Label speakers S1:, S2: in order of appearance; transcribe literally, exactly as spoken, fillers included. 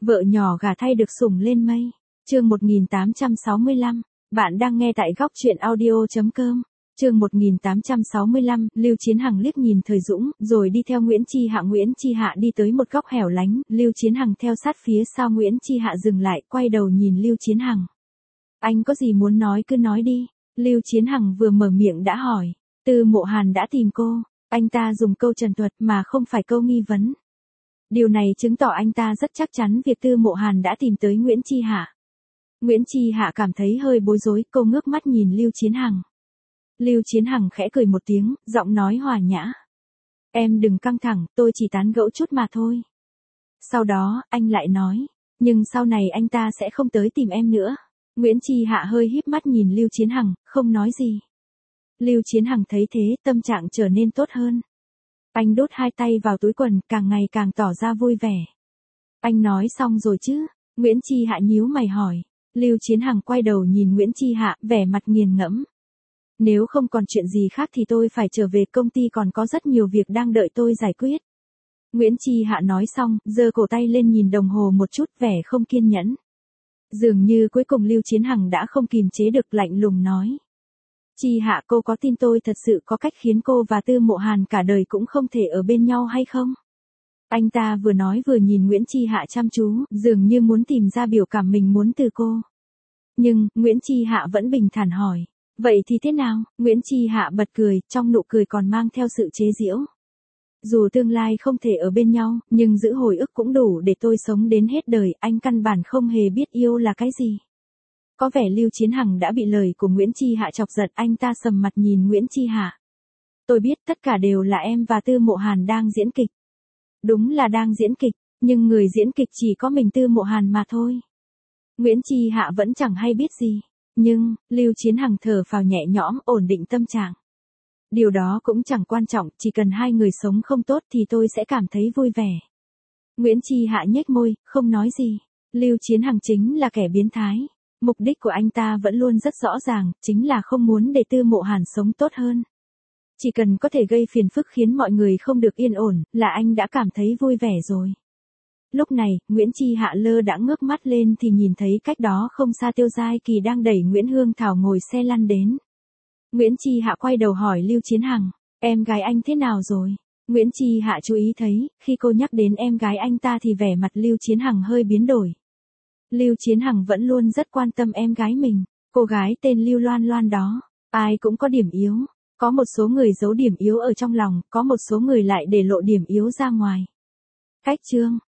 S1: Vợ nhỏ gả thay được sủng lên mây. Chương một nghìn tám trăm sáu mươi lăm. Bạn đang nghe tại góc truyện audio chấm com. Chương một nghìn tám trăm sáu mươi lăm, Lưu Chiến Hằng liếc nhìn Thời Dũng, rồi đi theo Nguyễn Chi Hạ. Nguyễn Chi Hạ đi tới một góc hẻo lánh, Lưu Chiến Hằng theo sát phía sau. Nguyễn Chi Hạ dừng lại, quay đầu nhìn Lưu Chiến Hằng. Anh có gì muốn nói cứ nói đi. Lưu Chiến Hằng vừa mở miệng đã hỏi. Tư Mộ Hàn đã tìm cô. Anh ta dùng câu trần thuật mà không phải câu nghi vấn. Điều này chứng tỏ anh ta rất chắc chắn việc Tư Mộ Hàn đã tìm tới Nguyễn Chi Hạ. Nguyễn Chi Hạ cảm thấy hơi bối rối, cô ngước mắt nhìn Lưu Chiến Hằng. Lưu Chiến Hằng khẽ cười một tiếng, giọng nói hòa nhã. Em đừng căng thẳng, tôi chỉ tán gẫu chút mà thôi. Sau đó, anh lại nói, nhưng sau này anh ta sẽ không tới tìm em nữa. Nguyễn Chi Hạ hơi híp mắt nhìn Lưu Chiến Hằng, không nói gì. Lưu Chiến Hằng thấy thế, tâm trạng trở nên tốt hơn. Anh đút hai tay vào túi quần, càng ngày càng tỏ ra vui vẻ. Anh nói xong rồi chứ? Nguyễn Chi Hạ nhíu mày hỏi. Lưu Chiến Hằng quay đầu nhìn Nguyễn Chi Hạ, vẻ mặt nghiền ngẫm. Nếu không còn chuyện gì khác thì tôi phải trở về, công ty còn có rất nhiều việc đang đợi tôi giải quyết. Nguyễn Chi Hạ nói xong, giơ cổ tay lên nhìn đồng hồ một chút, vẻ không kiên nhẫn. Dường như cuối cùng Lưu Chiến Hằng đã không kìm chế được, lạnh lùng nói. Chi Hạ, cô có tin tôi thật sự có cách khiến cô và Tư Mộ Hàn cả đời cũng không thể ở bên nhau hay không? Anh ta vừa nói vừa nhìn Nguyễn Chi Hạ chăm chú, dường như muốn tìm ra biểu cảm mình muốn từ cô. Nhưng, Nguyễn Chi Hạ vẫn bình thản hỏi. Vậy thì thế nào? Nguyễn Chi Hạ bật cười, trong nụ cười còn mang theo sự chế giễu. Dù tương lai không thể ở bên nhau, nhưng giữ hồi ức cũng đủ để tôi sống đến hết đời, anh căn bản không hề biết yêu là cái gì. Có vẻ Lưu Chiến Hằng đã bị lời của Nguyễn Chi Hạ chọc giận, anh ta sầm mặt nhìn Nguyễn Chi Hạ. Tôi biết tất cả đều là em và Tư Mộ Hàn đang diễn kịch. Đúng là đang diễn kịch, nhưng người diễn kịch chỉ có mình Tư Mộ Hàn mà thôi. Nguyễn Chi Hạ vẫn chẳng hay biết gì. Nhưng, Lưu Chiến Hằng thở phào nhẹ nhõm, ổn định tâm trạng. Điều đó cũng chẳng quan trọng, chỉ cần hai người sống không tốt thì tôi sẽ cảm thấy vui vẻ. Nguyễn Chi Hạ nhếch môi, không nói gì. Lưu Chiến Hằng chính là kẻ biến thái. Mục đích của anh ta vẫn luôn rất rõ ràng, chính là không muốn để Tư Mộ Hàn sống tốt hơn. Chỉ cần có thể gây phiền phức khiến mọi người không được yên ổn, là anh đã cảm thấy vui vẻ rồi. Lúc này, Nguyễn Chi Hạ lơ đãng ngước mắt lên thì nhìn thấy cách đó không xa Tiêu Giai Kỳ đang đẩy Nguyễn Hương Thảo ngồi xe lăn đến. Nguyễn Chi Hạ quay đầu hỏi Lưu Chiến Hằng, em gái anh thế nào rồi? Nguyễn Chi Hạ chú ý thấy, khi cô nhắc đến em gái anh ta thì vẻ mặt Lưu Chiến Hằng hơi biến đổi. Lưu Chiến Hằng vẫn luôn rất quan tâm em gái mình, cô gái tên Lưu Loan Loan đó, ai cũng có điểm yếu, có một số người giấu điểm yếu ở trong lòng, có một số người lại để lộ điểm yếu ra ngoài. Cách chương